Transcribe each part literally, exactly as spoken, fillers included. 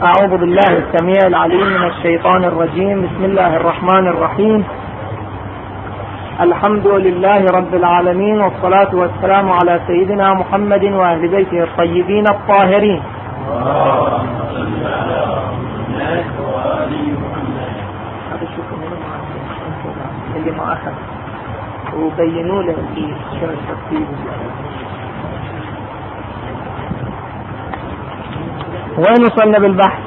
أعوذ بالله السميع العليم من الشيطان الرجيم. بسم الله الرحمن الرحيم. الحمد لله رب العالمين، والصلاة والسلام على سيدنا محمد وأهل بيته الطيبين الطاهرين. اللي ما أخذ وبينوا له في شو الترتيب. وين وصلنا بالبحث؟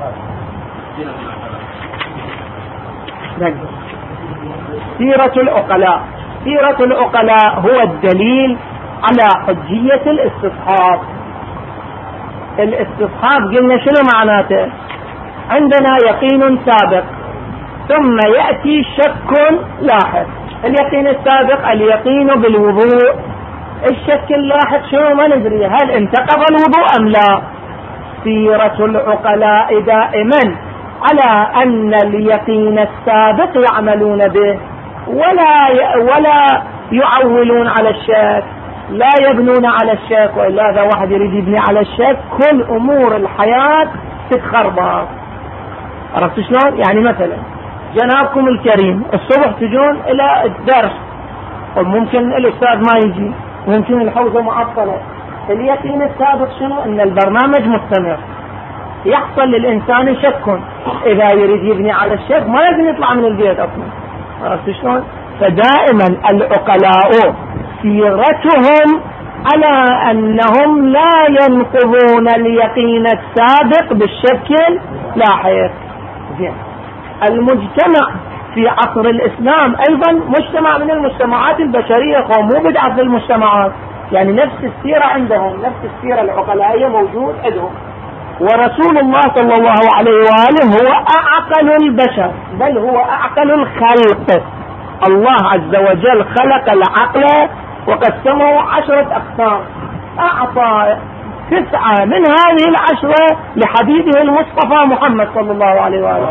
سيرة العقلاء. سيرة العقلاء هو الدليل على حجية الاستصحاب. الاستصحاب قلنا شنو معناته؟ عندنا يقين سابق ثم يأتي شك لاحق. اليقين السابق اليقين بالوضوء، الشك اللاحق شنو ما ندري هل انتقض الوضوء أم لا. سيرة العقلاء دائما على أن اليقين السابق يعملون به ولا ولا يعولون على الشك، لا يبنون على الشك، وإلا إذا واحد يريد يبني على الشك كل أمور الحياة تتخربط. عرفت شلون؟ يعني مثلا جنابكم الكريم الصبح تجون إلى الدرس وممكن الأستاذ ما يجي، ممكن الحوزة معطلة. اليقين السابق شنو؟ ان البرنامج مستمر. يحصل للانسان شك، اذا يريد يبني على الشك ما لازم يطلع من البيت اصلا. عرفت شلون؟ فدائما العقلاء سيرتهم على انهم لا ينقضون اليقين السابق بالشك اللاحق. المجتمع في عصر الاسلام ايضا مجتمع من المجتمعات البشريه، مو بدعة في المجتمعات، يعني نفس السيرة عندهم، نفس السيرة العقلائية موجود عندهم. ورسول الله صلى الله عليه وآله هو أعقل البشر، بل هو أعقل الخلق. الله عز وجل خلق العقل وقسمه عشرة أقسام، أعطى تسعة من هذه العشرة لحبيبه المصطفى محمد صلى الله عليه وآله.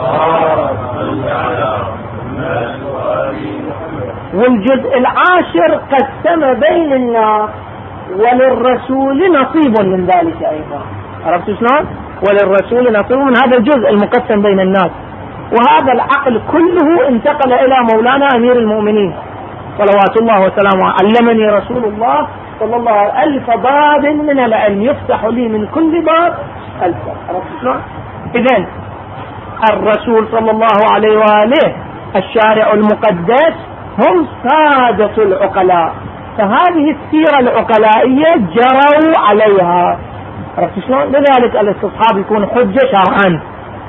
والجزء العاشر قسم بين الناس، وللرسول نصيب من ذلك أيضا. عرفت شلون؟ وللرسول نصيب من هذا الجزء المقسم بين الناس. وهذا العقل كله انتقل إلى مولانا أمير المؤمنين صلوات الله وسلامه. علمني رسول الله صلى الله عليه وسلم ألف باب من العلم يفتح لي من كل باب ألف. عرفت شلون؟ إذن الرسول صلى الله عليه وآله الشارع المقدس هم سادة العقلاء، فهذه السيرة العقلائية جروا عليها. عرفت شلون؟ لذلك الاستصحاب يكون حجة شرعا،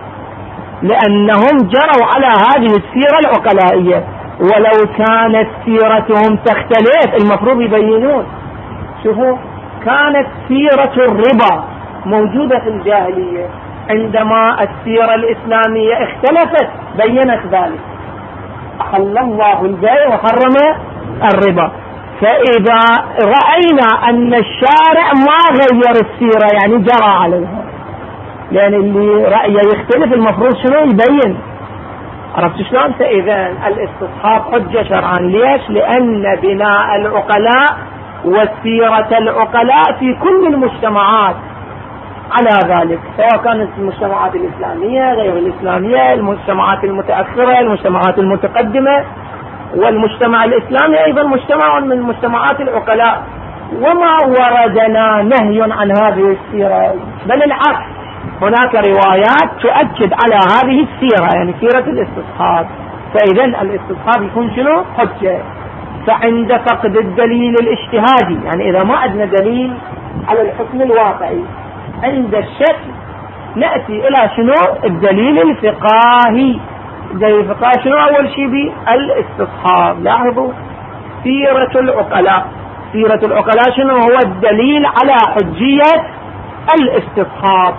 لأنهم جروا على هذه السيرة العقلائية. ولو كانت سيرتهم تختلف المفروض يبينون. شوفوا، كانت سيرة الربا موجودة في الجاهلية، عندما السيرة الإسلامية اختلفت بينت ذلك. أحل الله البيع وحرم الربا. فإذا رأينا أن الشارع ما غير السيرة يعني جرى عليها، لأن اللي رأيه يختلف المفروض شنو يبين. عرفت شلون؟ فإذا الاستصحاب حجة شرعا. ليش؟ لأن بناء العقلاء وسيرة العقلاء في كل المجتمعات على ذلك، سواء كانت المجتمعات الإسلامية غير الإسلامية، المجتمعات المتأخرة، المجتمعات المتقدمة. والمجتمع الإسلامي أيضا مجتمع من مجتمعات العقلاء، وما وردنا نهي عن هذه السيرة، بل العكس، هناك روايات تؤكد على هذه السيرة، يعني سيرة الاستصحاب. فإذا الاستصحاب يكون شنو؟ حجة. فعند فقد الدليل الاجتهادي، يعني إذا ما عندنا دليل على الحكم الواقعي، عند الشك نأتي إلى شنو؟ الدليل الفقهي. الدليل الفقهي شنو؟ أول شيء بالاستصحاب. لاحظوا سيرة العقلاء. سيرة العقلاء شنو؟ هو الدليل على حجية الاستصحاب.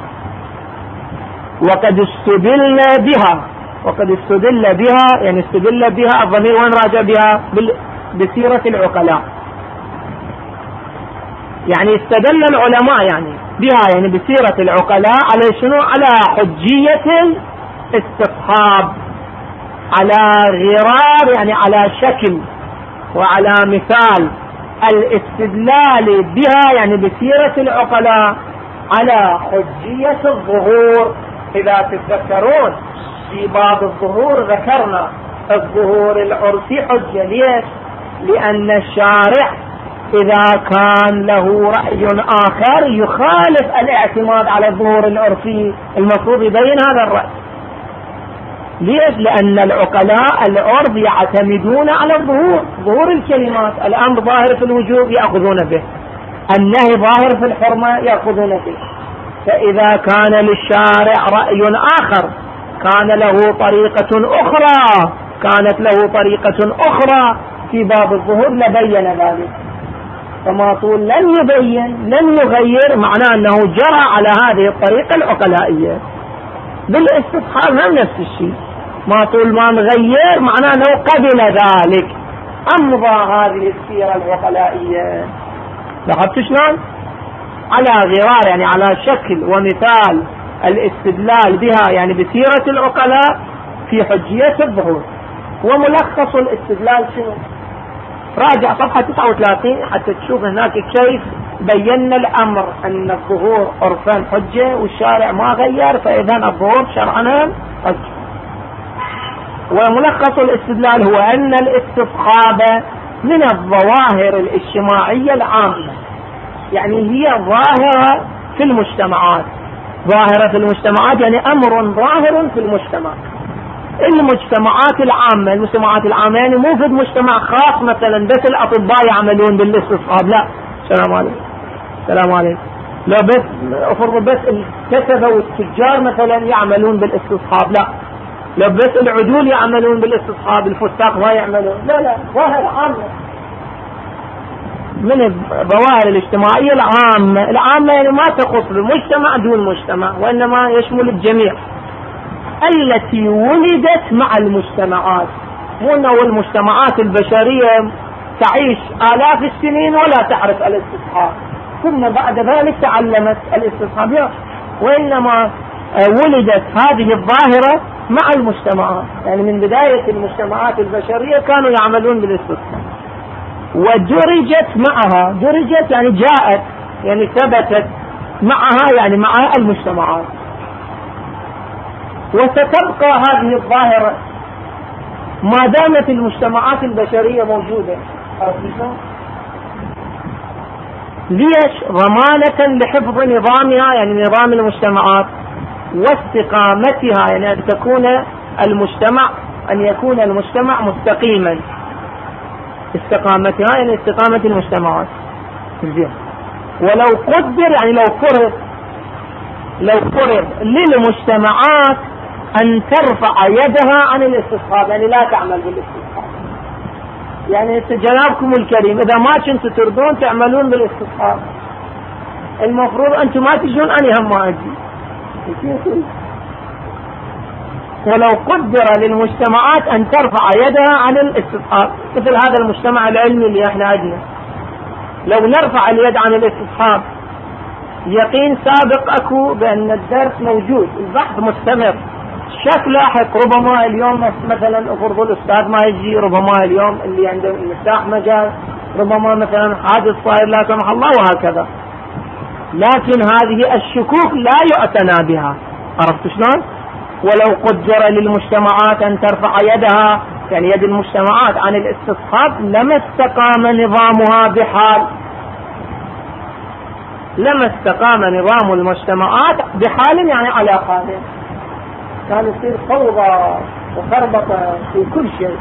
وقد استدل بها، وقد استدل بها يعني استدل بها الضمير وين راجع بها؟ بسيرة العقلاء. يعني استدل العلماء يعني بها، يعني بسيرة العقلاء على شنو؟ على حجية الاستصحاب، على غرار يعني على شكل وعلى مثال. الاستدلال بها يعني بسيرة العقلاء على حجية الظهور، إذا تتذكرون في باب الظهور ذكرنا الظهور العرفي حجة. ليش؟ لأن الشارع إذا كان له رأي آخر يخالف الاعتماد على الظهور العرفي المفروض يبين هذا الرأي. ليش؟ لأن العقلاء العرف يعتمدون على الظهور، ظهور الكلمات. الأمر ظاهر في الوجوب يأخذون به، النهي ظاهر في الحرمة يأخذون به. فإذا كان للشارع رأي آخر كان له طريقة أخرى كانت له طريقة أخرى في باب الظهور لبين ذلك. فما طول لن يبين لن يغير معناه أنه جرى على هذه الطريقة العقلائية. بالاستصحاب هم نفس الشيء، ما طول ما نغير معناه أنه قبل ذلك أمضى هذه السيرة العقلائية. لاحظت شلون؟ على غرار يعني على شكل ومثال الاستدلال بها يعني بسيرة العقلاء في حجية الظهور. وملخص الاستدلال شنو؟ راجع صفحة تسعة وثلاثين حتى تشوف هناك كيف بينا الأمر أن الظهور عرفان حجة والشارع ما غير، فإذا الظهور شرعا حجة. وملخص الاستدلال هو أن الاستصحاب من الظواهر الاجتماعية العامة، يعني هي ظاهرة في المجتمعات. ظاهرة في المجتمعات يعني أمر ظاهر في المجتمع. المجتمعات العامة المجتمعات العامة يعني مو في مجتمع خاص مثلا بس الأطباء يعملون بالاستصحاب، لا. السلام عليكم. السلام عليكم. لا بس أفرض بس الكتبة والتجار مثلا يعملون بالاستصحاب، لا. لا بس العدول يعملون بالاستصحاب، الفساق ما يعملون، لا لا. ظاهرة عامة من الظواهر الاجتماعية العامة. العامة يعني ما تخص بمجتمع دون مجتمع، وإنما يشمل الجميع، التي ولدت مع المجتمعات. مو أنه المجتمعات البشرية تعيش آلاف السنين ولا تعرف الاستصحاب ثم بعد ذلك تعلمت الاستصحاب، وإنما ولدت هذه الظاهرة مع المجتمعات. يعني من بداية المجتمعات البشرية كانوا يعملون بالاستصحاب، ودرجت معها. درجت يعني جاءت يعني ثبتت معها يعني مع المجتمعات، وستبقى هذه الظاهرة ما دامت المجتمعات البشرية موجودة. ليش؟ ضمانة لحفظ نظامها يعني نظام المجتمعات، واستقامتها يعني أن تكون المجتمع أن يكون المجتمع مستقيما. استقامتها يعني استقامة المجتمعات. ولو قدر يعني لو فرض لو فرض للمجتمعات أن ترفع يدها عن الاستصحاب، يعني لا تعمل بالاستصحاب. يعني جنابكم الكريم إذا ما كنتوا ترضون تعملون بالاستصحاب المفروض أنتم ما تجون، أنا هم ما أجي. ولو قدر للمجتمعات أن ترفع يدها عن الاستصحاب، مثل هذا المجتمع العلمي اللي احنا عندنا، لو نرفع اليد عن الاستصحاب يقين سابق أكو بأن الدرس موجود، البحث مستمر، شك لاحق. ربما اليوم مثلا أفرض الأستاذ ما يجي، ربما اليوم اللي عنده المفتاح مجال، ربما مثلا حادث صاير لا سمح الله وهكذا. لكن هذه الشكوك لا يعتنى بها. عرفت شلون؟ ولو قدر للمجتمعات أن ترفع يدها يعني يد المجتمعات عن الاستصحاب لما استقام نظامها بحال لما استقام نظام المجتمعات بحال يعني على حال، كان يصير فوضى وخربطة في كل شيء.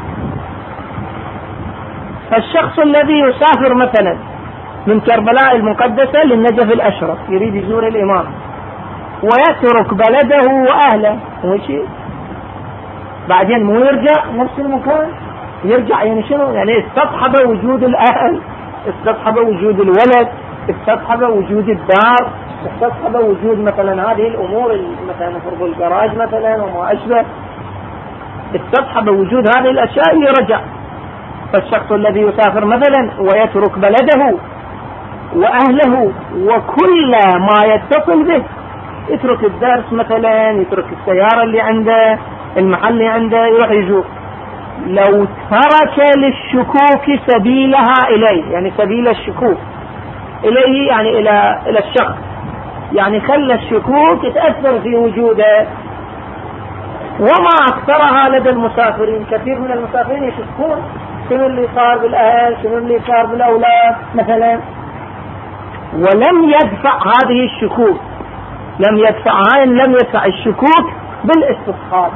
فالشخص الذي يسافر مثلا من كربلاء المقدسة للنجف الأشرف يريد يزور الإمام ويترك بلده وأهله، وشي بعدين مو يرجع نفس المكان، يرجع يعني شنو؟ يعني استصحب وجود الأهل، استصحب وجود الولد، استصحب وجود الدار، استصحب وجود مثلا هذه الأمور مثلا فرض الجراج مثلا وما أشبه، استصحب وجود هذه الأشياء يرجع. فالشخص الذي يسافر مثلا ويترك بلده وأهله وكل ما يتصل به، يترك الدرس مثلا، يترك السيارة اللي عنده، المحل اللي عنده، يروح يزور. لو ترك للشكوك سبيلها إليه، يعني سبيل الشكوك إليه يعني إلى إلى الشخص، يعني خلى الشكوك تأثر في وجوده. وما أكثرها لدى المسافرين، كثير من المسافرين يشكون شنو اللي صار بالأهل، شنو اللي صار بالأولاد مثلا، ولم يدفع هذه الشكوك، لم يدفعها لم يدفع الشكوك بالاستصحاب.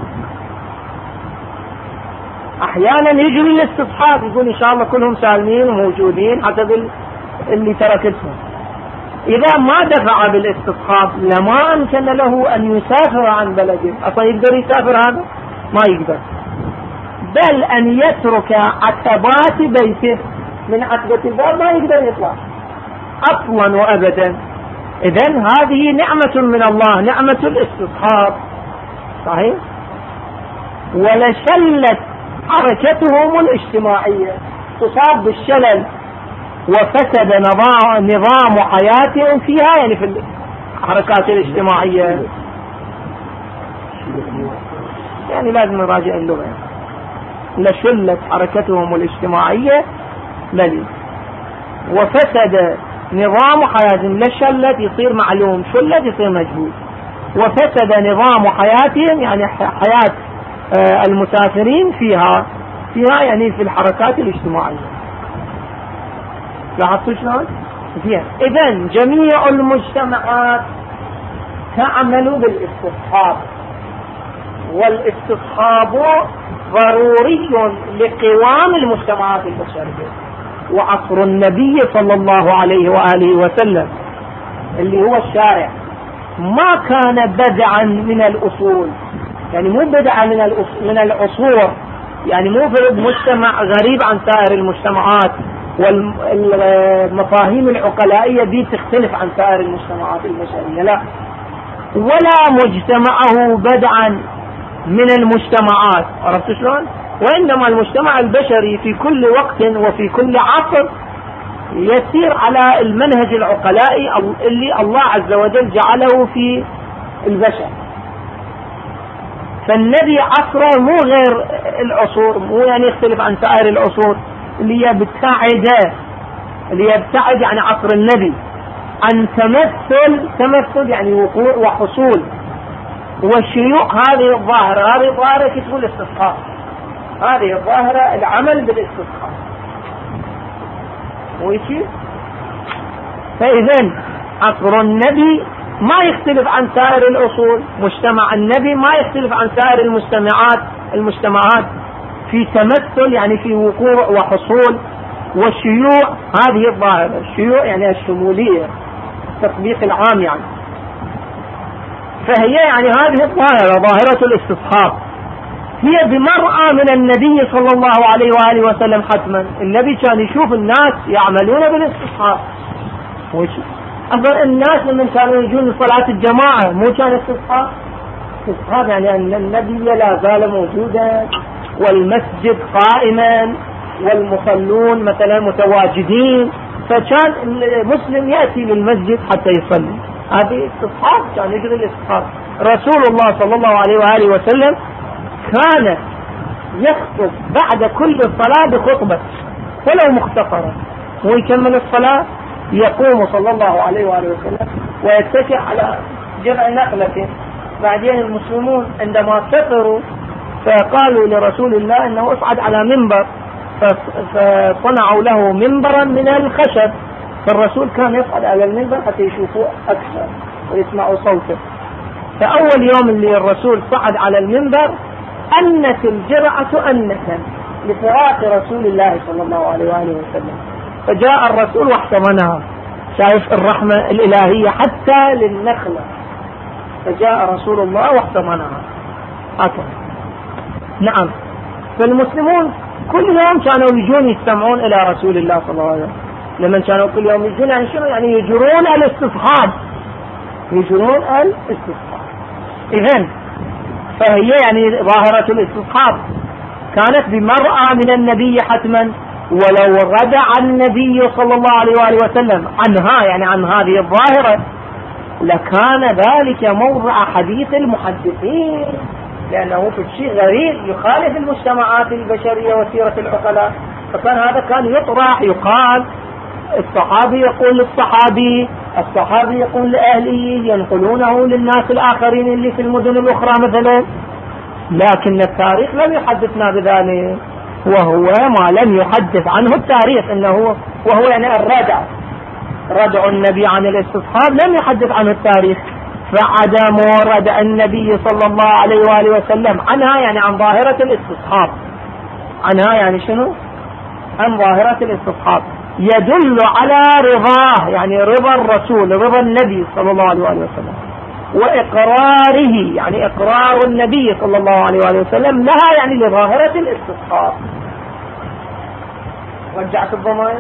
احيانا يجري الاستصحاب يقول ان شاء الله كلهم سالمين وموجودين حسب اللي تركتهم. اذا ما دفع بالاستصحاب لما امكن له ان يسافر عن بلده. اصلا يقدر يسافر هذا؟ ما يقدر، بل ان يترك عتبات بيته من عتبة الباب ما يقدر يطلع اصلا وابدا. اذن هذه نعمة من الله، نعمة الاستصحاب، صحيح. ولشلت حركتهم الاجتماعية، تصاب بالشلل وفسد نظام نظام حياتهم فيها، يعني في الحركات الاجتماعية. يعني لازم نراجع اللغة. لشلت حركتهم الاجتماعية بل وفسد نظام حياتهم. لشلت يصير معلوم، شلت يصير مجهول. وفسد نظام حياتهم يعني حياة المسافرين فيها فيها يعني في الحركات الاجتماعية. لاحظتوا شلون؟ زين. إذن جميع المجتمعات تعمل بالاستصحاب، والاستصحاب ضروري لقوام المجتمعات البشرية. وعصر النبي صلى الله عليه وآله وسلم اللي هو الشارع ما كان بدعا من الأصول، يعني مو بدعا من من العصور، يعني مو مجتمع غريب عن سائر المجتمعات، والمفاهيم العقلائية دي تختلف عن سائر المجتمعات البشرية، لا. ولا مجتمعه بدعا من المجتمعات، عرفت شلون؟ وإنما المجتمع البشري في كل وقت وفي كل عصر يسير على المنهج العقلائي اللي الله عز وجل جعله في البشر. فالنبي عصره مو غير العصور، مو يعني يختلف عن سائر العصور، اللي يبتعد اللي يبتعد يعني عصر النبي عن تمثل تمثل يعني وقوع وحصول والشيوع هذه الظاهرة. هذه الظاهرة كتب الاستصحاب، هذه الظاهرة العمل بالاستصحاب ويشي. فإذن عصر النبي ما يختلف عن سائر الأصول، مجتمع النبي ما يختلف عن سائر المجتمعات المجتمعات في تمثل يعني في وقوع وحصول والشيوع هذه الظاهرة. الشيوع يعني الشمولية، التطبيق العام يعني. فهي يعني هذه الظاهرة ظاهرة الاستصحاب هي بمرأى من النبي صلى الله عليه وآله وسلم حتما. النبي كان يشوف الناس يعملون بالاستصحاب. أصلا الناس لما كانوا يجون لصلاة الجماعة مو كان استصحاب؟ استصحاب يعني أن النبي لا زال موجودا والمسجد قائما والمصلون مثلا متواجدين، فكان المسلم يأتي للمسجد حتى يصلي. هذه استصحاب، كان يجري الاستصحاب. رسول الله صلى الله عليه وآله وسلم كان يخطب بعد كل صلاة بخطبة ولو مختصرة، ويكمل الصلاة يقوم صلى الله عليه وآله وسلم ويتكئ على جذع نخلة. بعدين المسلمون عندما سفروا فقالوا لرسول الله انه اصعد على منبر، فصنعوا له منبرا من الخشب، فالرسول كان يصعد على المنبر حتى يشوفوه اكثر ويسمعوا صوته. فاول يوم اللي الرسول صعد على المنبر أنت الجرعة أنة لفراق رسول الله صلى الله عليه وآله وسلم، فجاء الرسول واحتضنها. شايف الرحمة الإلهية حتى للنخلة، فجاء رسول الله واحتضنها هكذا. نعم. فالمسلمون كل يوم كانوا يجون يستمعون إلى رسول الله صلى الله عليه وسلم. لما كانوا كل يوم يجون يعني شنو؟ يعني يجرون الاستصحاب، يجرون الاستصحاب. إذن فهي يعني ظاهرة الاستصحاب كانت بمرأى من النبي حتما، ولو غدع النبي صلى الله عليه وآله وسلم عنها يعني عن هذه الظاهرة لكان ذلك موضع حديث المحدثين، لأنه في شيء غريب يخالف المجتمعات البشرية وسيرة العقلاء. فكان هذا كان يطرح، يقال الصحابي يقول للصحابي الصحابي يقول لأهله ينقلونه للناس الآخرين اللي في المدن الأخرى مثلا، لكن التاريخ لم يحدثنا بذلك، وهو ما لم يحدث عنه التاريخ إنه وهو يعني الردع ردع النبي عن الاستصحاب لم يحدث عنه التاريخ. فعدم ردع النبي صلى الله عليه وآله وسلم عنها يعني عن ظاهرة الاستصحاب، عنها يعني شنو؟ عن ظاهرة الاستصحاب، يدل على رضاه يعني رضا الرسول رضا النبي صلى الله عليه وآله وسلم، وإقراره يعني إقرار النبي صلى الله عليه وآله وسلم لها يعني لظاهرة الاستصحاب. رجعت الضمائر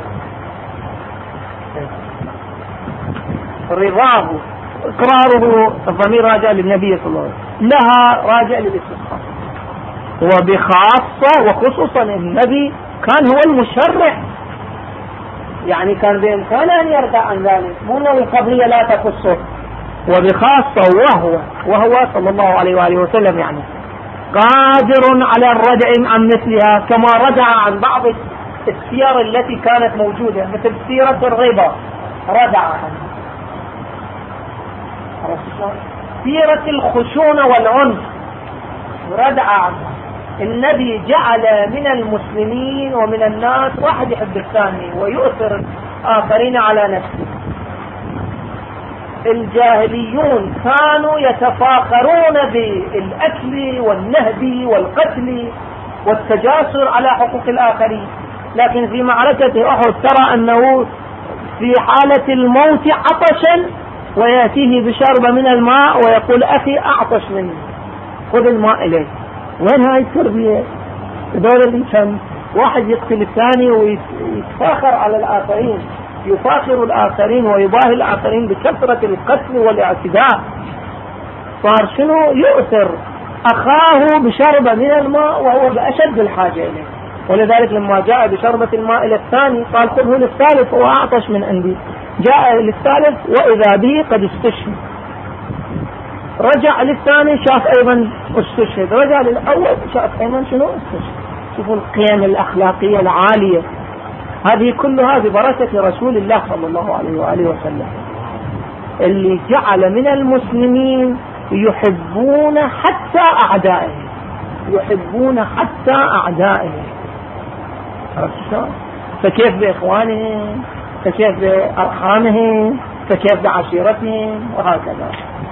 رضاه إقراره الضمير راجع للنبي صلى الله عليه وسلم، لها راجع للاستصحاب. وبخاصة وخصوصا النبي كان هو المشرع، يعني كان بإمكانه أن يرضى عن ذلك، مو أن القضية لا تخصه. وبخاصة وهو وهو صلى الله عليه وآله وسلم يعني قادر على الردع عن مثلها، كما ردع عن بعض السير التي كانت موجودة مثل سيرة الربا، ردع عنها. سيرة الخشونة والعنف ردع عنها. النبي جعل من المسلمين ومن الناس واحد يحب الثاني ويؤثر الآخرين على نفسه. الجاهليون كانوا يتفاخرون بالأكل والنهب والقتل والتجاسر على حقوق الآخرين، لكن في معركة أحد ترى أنه في حالة الموت عطشا ويأتيه بشربة من الماء ويقول أخي أعطش مني خذ الماء إليه. وين هاي التربية؟ دول اللي كان واحد يقتل الثاني ويتفاخر على الآخرين، يفاخر الآخرين ويباهي الآخرين بكثرة القتل والاعتداء. صار شنو؟ يؤثر أخاه بشربة من الماء وهو بأشد الحاجة إليه. ولذلك لما جاء بشربة الماء إلى الثاني قال خذه للثالث هو أعطش من عندي. جاء للثالث وإذا به قد استشهد. رجع للثاني شاف أيضا استشهد. رجع للأول شاف أيضا شنو استشهد. شوفوا القيم الأخلاقية العالية هذه كلها ببركة رسول الله صلى الله عليه وآله وسلم، اللي جعل من المسلمين يحبون حتى أعدائهم، يحبون حتى أعدائهم. فكيف بإخوانهم، فكيف بأرحامهم، فكيف بعشيرتهم، وهكذا.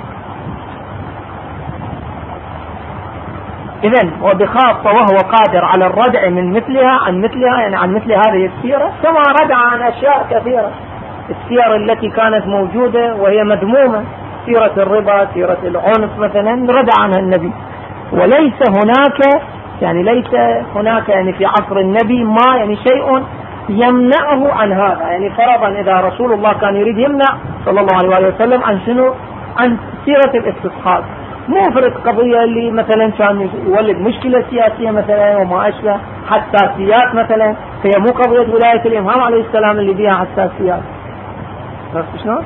إذن وبخاصة وهو قادر على الردع من مثلها عن مثلها يعني عن مثل هذه السيرة، كما ردع عن أشياء كثيرة. السيرة التي كانت موجودة وهي مذمومة، سيرة الربا، سيرة العنف مثلا، ردع عنها النبي. وليس هناك يعني ليس هناك يعني في عصر النبي ما يعني شيء يمنعه عن هذا. يعني فرضا إذا رسول الله كان يريد يمنع صلى الله عليه وسلم عن شنو؟ عن سيرة الاستصحاب. مو فرق قضية اللي مثلا كان يولد مشكلة سياسية مثلا وما أشبه، حساسيات مثلا، هي مو قضية ولاية الإمام عليه السلام اللي بيها حساسيات. شنو؟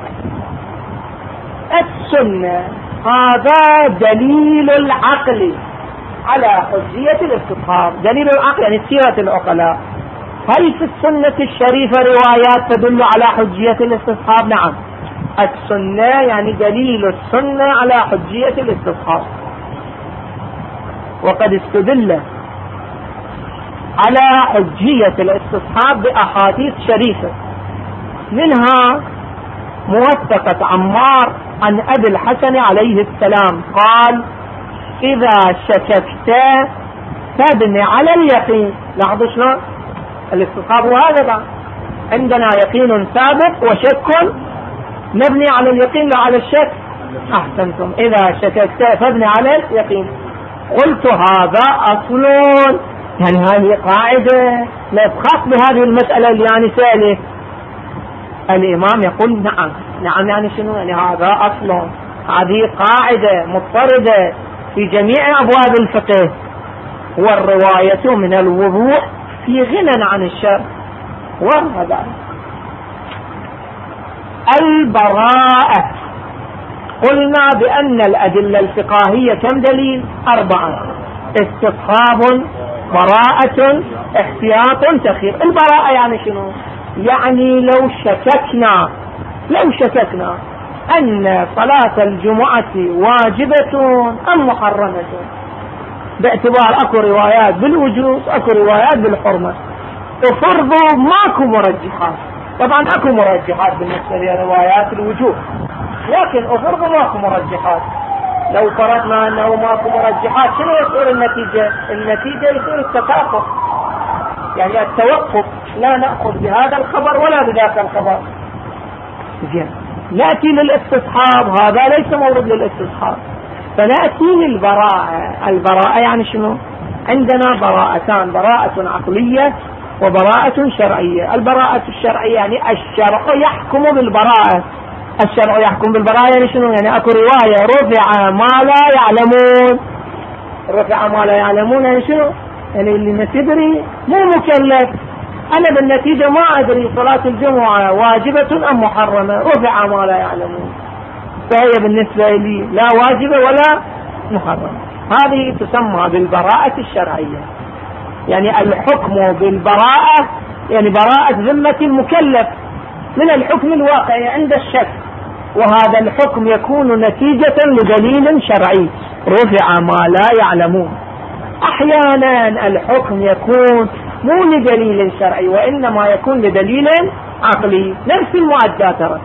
السنة هذا دليل العقل على حجية الاستصحاب. دليل العقل يعني سيرة العقلاء. هل في السنة الشريفة روايات تدل على حجية الاستصحاب؟ نعم. السنة يعني دليل السنة على حجية الاستصحاب. وقد استدل على حجية الاستصحاب بأحاديث شريفة، منها موثقة عمار عن أبي الحسن عليه السلام قال: إذا شككت فابن على اليقين. لاحظوا شلون الاستصحاب هذا، عندنا يقين ثابت وشك نبني على اليقين لا على الشك. أحسنتم. إذا شككت فابن على اليقين. قلت هذا أصل، يعني هذه قاعدة لا تخاف بهذه المسألة اللي يعني سأله الإمام يقول نعم. نعم يعني شنو؟ يعني هذا أصل، هذه قاعدة مضطردة في جميع أبواب الفقه. والرواية من الوضوح في غنى عن الشر. وهذا البراءة، قلنا بأن الأدلة الفقهية كم دليل؟ أربعة: استصحاب، براءة، احتياط، تخير. البراءة يعني شنو؟ يعني لو شككنا لو شككنا أن صلاة الجمعة واجبة أم محرمة باعتبار أكو روايات بالوجوب أكو روايات بالحرمة، وفرضوا ماكو مرجحات. طبعا أكو مرجحات بالنسبة لروايات الوجوب، لكن أفرضوا ماكو مرجحات. لو فرضنا أنه ماكو مرجحات شنو يصير النتيجة؟ النتيجة يصير التكافؤ، يعني التوقف، لا نأخذ بهذا الخبر ولا بذاك الخبر. زين، نأتي للاستصحاب، هذا ليس مورد للاستصحاب، فنأتي للبراءة. البراءة يعني شنو؟ عندنا براءتان، براءة عقلية وبراءة شرعية. البراءة الشرعية يعني الشرع يحكم بالبراءة. الشرع يحكم بالبراءة يعني شنو؟ يعني اكو رواية رفع ما لا يعلمون. رفع ما لا يعلمون يعني شنو؟ يعني اللي ما تدري مو مكلف. انا بالنتيجة ما ادري صلاة الجمعة واجبة ام محرمة، رفع ما لا يعلمون، فهي بالنسبة لي لا واجبة ولا محرمة. هذه تسمى بالبراءة الشرعية، يعني الحكم بالبراءة يعني براءة ذمة المكلف من الحكم الواقعي عند الشك، وهذا الحكم يكون نتيجة لدليل شرعي، رفع ما لا يعلمون. احيانا الحكم يكون مو لدليل شرعي وانما يكون لدليل عقلي، نفس المعدات. ترى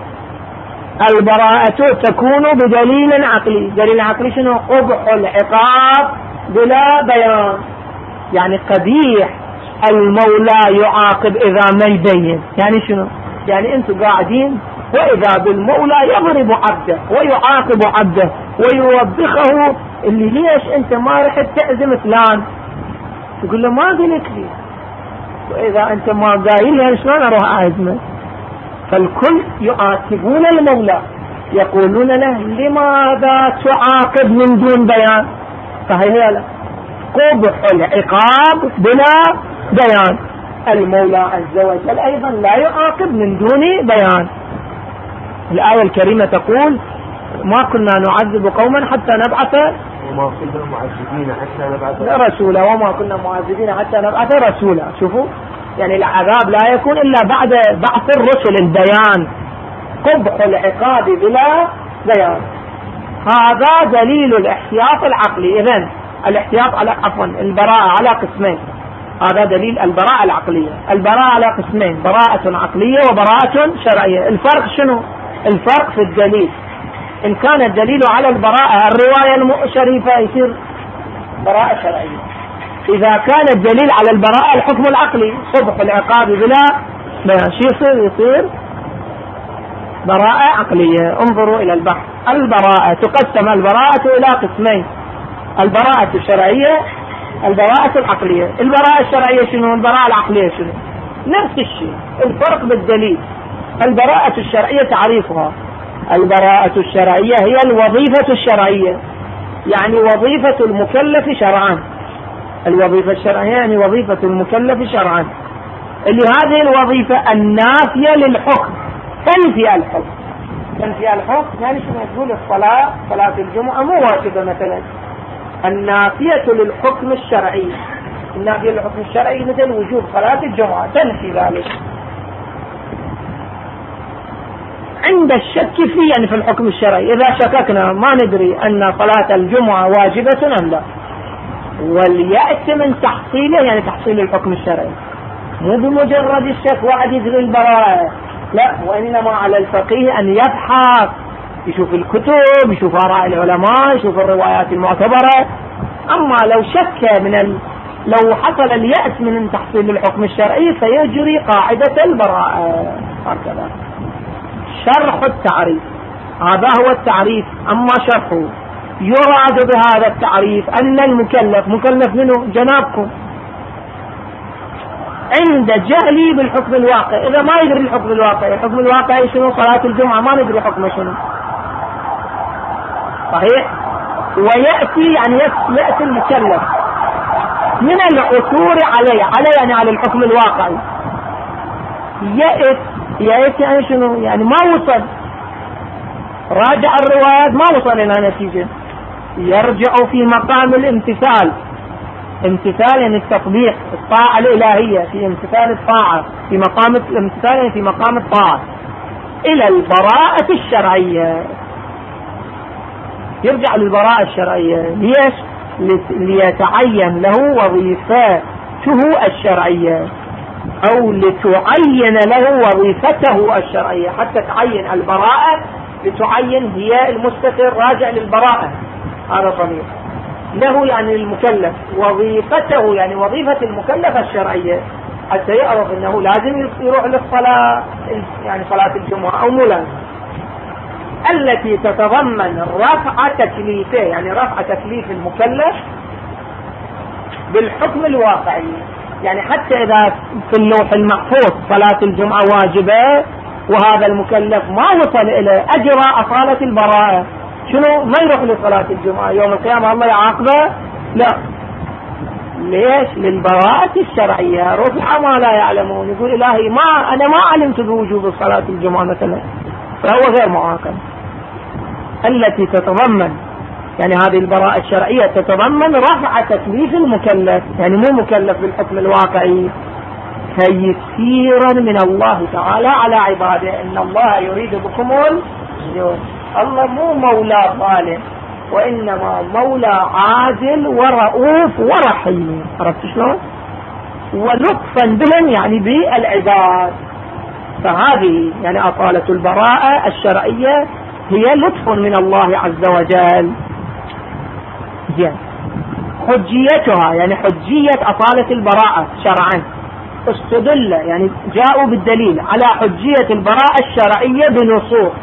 البراءة تكون بدليل عقلي. دليل عقلي شنو؟ قبح العقاب بلا بيان، يعني قبيح المولى يعاقب اذا ما يبين. يعني شنو؟ يعني انتم قاعدين واذا بالمولى يضرب عبده ويعاقب عبده ويوبخه، اللي ليش انت ما رحت تعزم فلان؟ يقول له ما قلت لي، واذا انت ما قايل لي شلون اروح اعزمه؟ فالكل يعاتبون المولى، يقولون له لماذا تعاقب من دون بيان؟ فهي لا، قبح العقاب بلا بيان. المولى عز وجل ايضا لا يعاقب من دون بيان. الآية الكريمة تقول ما كنا نعذب قوما حتى نبعث وما كنا معذبين حتى نبعث رسولا وما كنا معذبين حتى نبعث رسولا. شوفوا، يعني العذاب لا يكون إلا بعد بعث الرسل، البيان. قبح العقاب بلا بيان، هذا دليل الاحتياط العقلي. إذن الاحتياط على عفوا البراءة على قسمين، هذا دليل البراءة العقلية. البراءة على قسمين، براءة عقلية وبراءة شرعية. الفرق شنو؟ الفرق في الدليل. إن كان الدليل على البراءة الرواية الشريفة يصير براءة شرعية. إذا كان الدليل على البراءة الحكم العقلي، قبح العقاب بلا بيان، شو يصير؟ يصير براءة عقلية. انظروا إلى البحث. البراءة تقسم البراءة إلى قسمين، البراءة الشرعية، البراءة العقلية. البراءة الشرعية شنو؟ البراءة العقلية شنو؟ نفس الشيء، الفرق بالدليل. البراءة الشرعية تعريفها: البراءة الشرعية هي الوظيفة الشرعية، يعني وظيفة المكلف شرعا. الوظيفة الشرعية يعني وظيفة المكلف شرعا، اللي هذه الوظيفة النافية للحكم، تنفي الحكم. تنفي الحكم يعني شنو؟ تقول الصلاة صلاة الجمعة مو واجبة مثلا، النافية للحكم الشرعي. النافية للحكم الشرعي مثل وجوب صلاة الجمعة، تنفي ذلك. عند الشك فيه يعني في الحكم الشرعي، إذا شككنا ما ندري أن صلاة الجمعة واجبة أم لا، وليأت من تحصيله يعني تحصيل الحكم الشرعي، مو بمجرد الشك واحد يدري البراءة، لا، وإنما على الفقيه أن يبحث، يشوف الكتب، يشوف آراء العلماء، يشوف الروايات المعتبرة. أما لو شك من ال... لو حصل اليأس من تحصيل الحكم الشرعي فيجري قاعدة البراءة. هكذا شرح التعريف، هذا هو التعريف. أما شرحه يراد بهذا التعريف أن المكلف، مكلف منه جنابكم، عند جهلي بالحكم الواقع. إذا ما يدري الحكم الواقع، الحكم الواقع شنو؟ صلاة الجمعة ما ندري حكمه شنو، صحيح؟ ويأتي يعني يأتي المكلف من العثور عليه، عليه يعني على الحكم الواقعي، يأتي يأتي يعني شنو؟ يعني ما وصل، راجع الروايات ما وصل إلى نتيجة، يرجع في مقام الامتثال. امتثال يعني التطبيق، الطاعة الإلهية، في امتثال الطاعة، في مقام الامتثال يعني في مقام الطاعة. إلى البراءة الشرعية، يرجع للبراءة الشرعية. ليش؟ ليتعين له وظيفته الشرعية، أو لتعين له وظيفته الشرعية. حتى تعين البراءة لتعين هي المستتر راجع للبراءة، هذا ضمير له يعني المكلف، وظيفته يعني وظيفة المكلف الشرعية، حتى يعرف أنه لازم يروح للصلاة، يعني صلاة الجمعة أو مولان، التي تتضمن رفع تكليفه، يعني رفع تكليف المكلف بالحكم الواقعي. يعني حتى إذا في اللوح المحفوظ صلاة الجمعة واجبة وهذا المكلف ما وصل إلى أجرى أصالة البراءة، شنو؟ ما يروح لصلاة الجمعة يوم القيامة الله يعاقبه؟ لا. ليش؟ للبراءة الشرعية. رفع ما لا يعلمون، يقول إلهي ما أنا ما علمت بوجوب صلاة الجمعة مثلا، فهو غير معاقب. التي تتضمن يعني هذه البراءة الشرعية تتضمن رفع تكليف المكلف، يعني مو مكلف بالحكم الواقعي، تيسيرا من الله تعالى على عباده. إن الله يريد بكم اليسر. الله مو مولى ظالم، وإنما مولى عادل ورؤوف ورحيم. عرفت شلون؟ ولطفا بهم يعني بالعباد. فهذه يعني أصالة البراءة الشرعية هي لطف من الله عز وجل. زين. حجيتها يعني حجية أصالة البراءة شرعا، استدل يعني جاءوا بالدليل على حجية البراءة الشرعية بنصوص.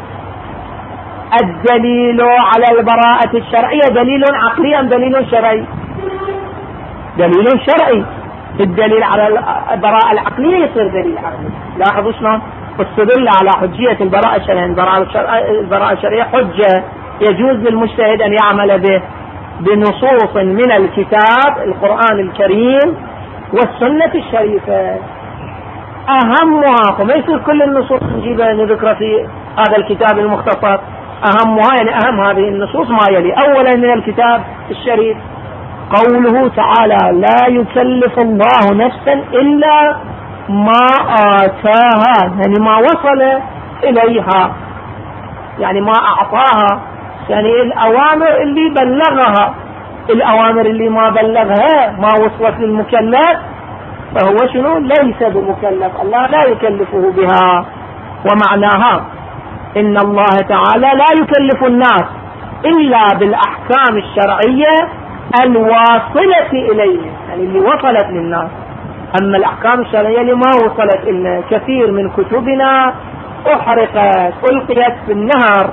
الدليل على البراءة الشرعية دليل عقلي أم دليل شرعي؟ دليل شرعي. الدليل على البراءة العقلية يصير دليل عقلي. لاحظوا شلون؟ واستدل على حجية البراءة الشرعية. البراءة الشرعية حجة يجوز للمجتهد أن يعمل به بنصوص من الكتاب القرآن الكريم والسنة الشريفة. أهمها، وما يصير كل النصوص نجيبها نذكر في هذا الكتاب المختصر، أهمها يعني أهم هذه النصوص ما يلي. أولا من الكتاب الشريف قوله تعالى لا يكلف الله نفسا إلا ما آتاها، يعني ما وصل إليها، يعني ما أعطاها، يعني الأوامر اللي بلغها. الأوامر اللي ما بلغها ما وصلت للمكلف فهو شنو؟ ليس بمكلف، الله لا يكلفه بها. ومعناها إن الله تعالى لا يكلف الناس إلا بالأحكام الشرعية الواصلة إليه، يعني اللي وصلت للناس. أما الأحكام الشرعية اللي ما وصلت إلنا، كثير من كتبنا أحرقت ألقيت في النهر،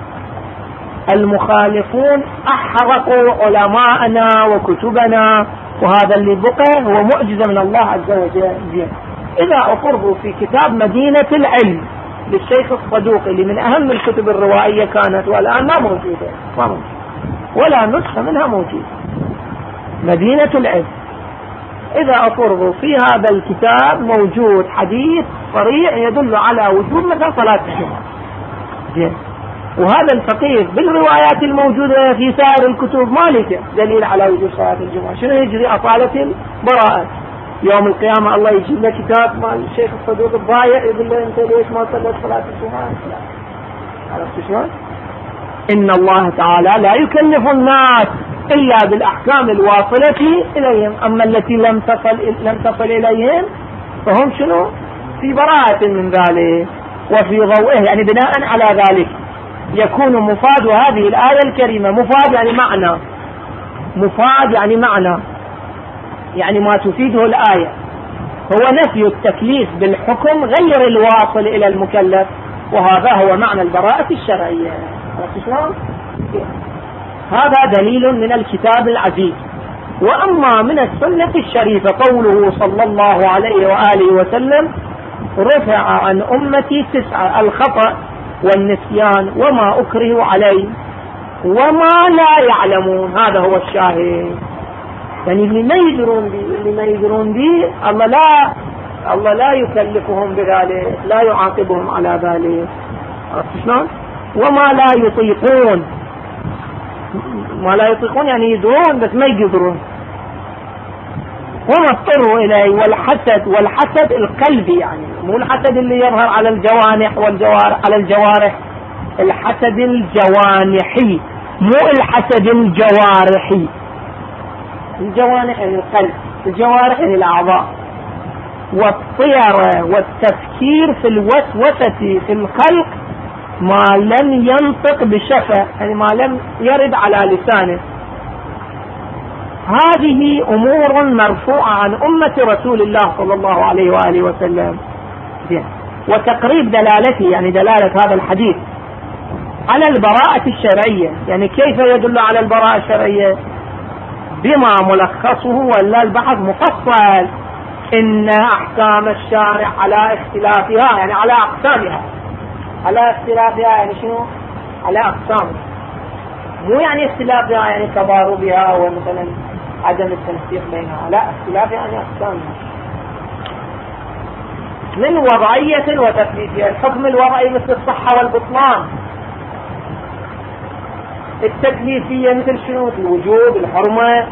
المخالفون أحرقوا علماءنا وكتبنا، وهذا اللي بقى هو معجزة من الله عز وجل. إذا أقربوا في كتاب مدينة العلم للشيخ الصدوقي اللي من أهم الكتب الروائية كانت والآن ما موجودة، ما موجودة ولا نسخة منها موجودة، مدينة العلم. إذا أقربوا في هذا الكتاب موجود حديث صريح يدل على وجوب مثل صلاة الجمعة. زين. وهذا الفقيه بالروايات الموجودة في سائر الكتب مالك دليل على وجوب صلاة الجمعة. شنو يجري؟ أصالة البراءة. يوم القيامة الله يجيب له كتاب مال الشيخ الصدوق الضايع يقول له أنت ليش ما صليت صلاة الجمعة؟ عرفت شلون؟ إن الله تعالى لا يكلف الناس إلا بالأحكام الواصلة إليهم، أما التي لم تصل لم تصل إليهم فهم شنو؟ في براءة من ذلك. وفي ضوئه يعني بناء على ذلك يكون مفاد هذه الآية الكريمة. مفاد يعني معنى، مفاد يعني معنى، يعني ما تفيده الآية هو نفي التكليف بالحكم غير الواصل إلى المكلف، وهذا هو معنى البراءة الشرعية. هذا دليل من الكتاب العزيز. وأما من السنة الشريفة قوله صلى الله عليه وآله وسلم رفع عن أمتي تسعة: الخطأ والنسيان وما أكره عليه وما لا يعلمون. هذا هو الشاهد، يعني اللي ما يدرون به، اللي ما يدرون به الله لا الله لا يكلفهم بذلك، لا يعاقبهم على ذلك. عرفت شلون؟ وما لا يطيقون، ما لا يطيقون يعني يدرون بس ما يقدرون. وما اضطروا إليه. والحسد والحسد القلبي، يعني مو الحسد اللي يظهر على الجوانح والجوارح، على الجوارح، الحسد الجوانحي مو الحسد الجوارحي. الجوانح يعني القلب، الجوارح يعني الأعضاء. والطيرة والتفكير في الوسوسة في الخلق ما لم ينطق بشفة، يعني ما لم يرد على لسانه. هذه أمور مرفوعة عن أمة رسول الله صلى الله عليه وآله وسلم. وتقريب دلالته، يعني دلالة هذا الحديث على البراءة الشرعية، يعني كيف يدل على البراءة الشرعية؟ بما ملخصه ولا البحث مفصل، إن أحكام الشارع على اختلافها، يعني على أقسامها، على اختلافها يعني شنو؟ على أقسامها، مو يعني اختلافها يعني تضاربها ومثلا عدم التنسيق بينها، لا، اختلافها يعني أقسامها من وضعية وتثبيتية. الحكم الوضعي مثل الصحة والبطلان، التكليفية مثل شنو؟ الوجوب، الحرمة.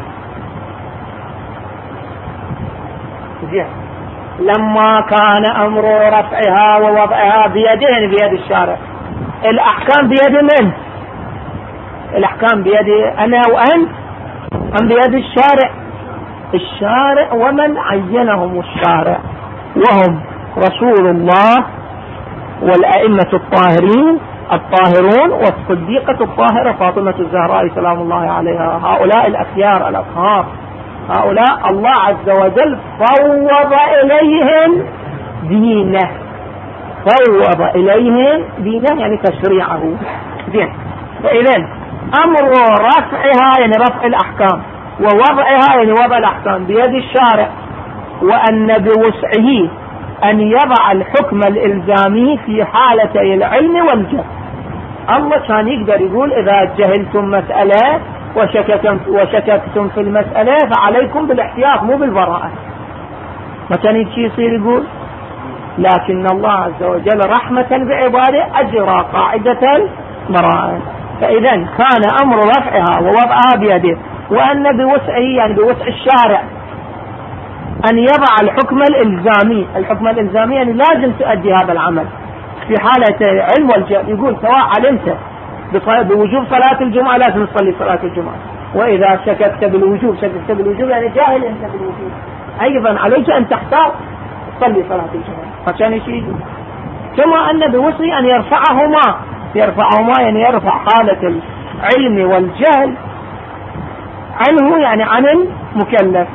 زين، لما كان أمر رفعها ووضعها بيدين، بيد الشارع. الأحكام بيد من؟ الأحكام بيد أنا وأنت أم بيد الشارع؟ الشارع، ومن عينهم الشارع وهم رسول الله والأئمة الطاهرين الطاهرون والصديقة الطاهرة فاطمة الزهراء سلام الله عليها. هؤلاء الأخيار الأطهار، هؤلاء الله عز وجل فوض إليهم دينه، فوض إليهم دينه يعني تشريعه. زين، فإذن أمر رفعها يعني رفع الأحكام، ووضعها يعني وضع الأحكام بيد الشارع، وأن بوسعه أن يضع الحكم الإلزامي في حالتي العلم والجهل. الله كان يقدر يقول إذا جهلتم مسألة وشككتم, وشككتم في المسألة فعليكم بالاحتياط مو بالبراءة، ما كان يصير يقول. لكن الله عز وجل رحمة بعباده أجرى قاعدة البراءة. فإذا كان أمر رفعها ووضعها بيده، وأن بوسعه يعني بوسع الشارع أن يضع الحكم الإلزامي. الحكم الإلزامي يعني لازم تؤدي هذا العمل في حالة علم والجهل. يقول سواء علمت بوجوب صلاة الجمعة لازم تصلي صلاة الجمعة، وإذا شككت بالوجوب شككت بالوجوب يعني جاهل أنت بالوجوب، أيضا عليك أن تختار تصلي صلاة الجمعة. فكان يشيء كما أن بوسعه أن يرفعهما، يرفعهما يعني يرفع حالة العلم والجهل عنه، يعني عن المكلف.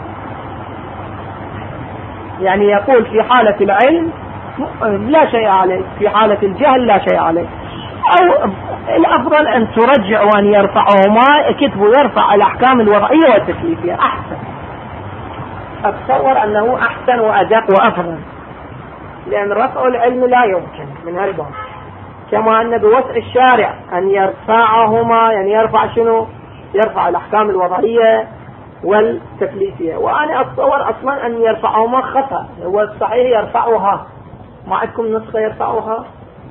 يعني يقول في حالة العلم لا شيء عليه، في حالة الجهل لا شيء عليه. أو الأفضل أن ترجع وأن يرفعهما، كتبوا يرفع الأحكام الوضعية والتكليفية أحسن. أتصور أنه أحسن وأدق وأفضل، لأن رفع العلم لا يمكن من هالباب. كما أن بوسع الشارع أن يرفعهما، يعني يرفع شنو؟ يرفع الأحكام الوضعية والتكليفية. وأنا أتصور أصلا أن يرفعهما خطأ، هو الصحيح يرفعها. ما عندكم نسخة يرفعها؟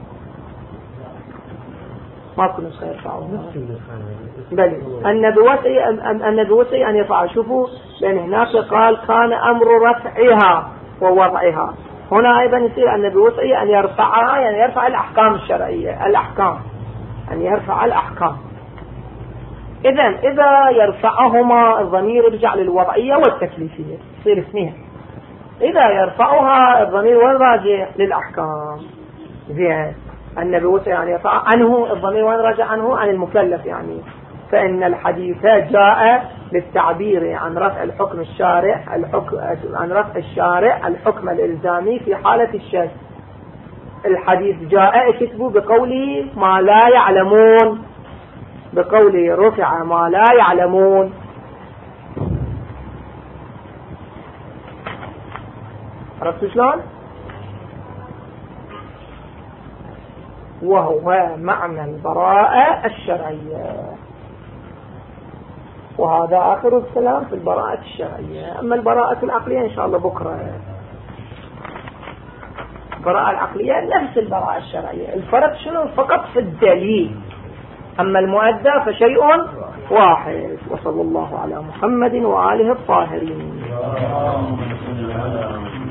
ماكو نسخة يرفعها. بل أن بوسع أن بوسع أن يرفعها. شوفوا، لأن هناك قال كان أمر رفعها ووضعها، هنا أيضا يصير أن بوسع أن يرفعها، يعني يرفع الأحكام الشرعية، الأحكام أن يرفع الأحكام. إذن إذا يرفعهما الضمير يرجع للوضعية والتكليفية، يصير اثنين. إذا يرفعها الضمير وين راجع؟ للأحكام. زين، النبي وسع يعني يرفع عنه الضمير وين راجع؟ عنه عن المكلف. يعني فإن الحديث جاء للتعبير عن رفع الحكم الشارع الحكم عن رفع الشارع الحكم الإلزامي في حالة الشك. الحديث جاء كتبوا بقوله ما لا يعلمون، بقوله رفع ما لا يعلمون. عرفتوا شلون؟ وهو معنى البراءة الشرعية. وهذا آخر الكلام في البراءة الشرعية. أما البراءة العقلية إن شاء الله بكرة. البراءة العقلية نفس البراءة الشرعية، الفرق شنو؟ فقط في الدليل. أما المؤدى فشيء واحد. وصلى الله على محمد وآله الطاهرين.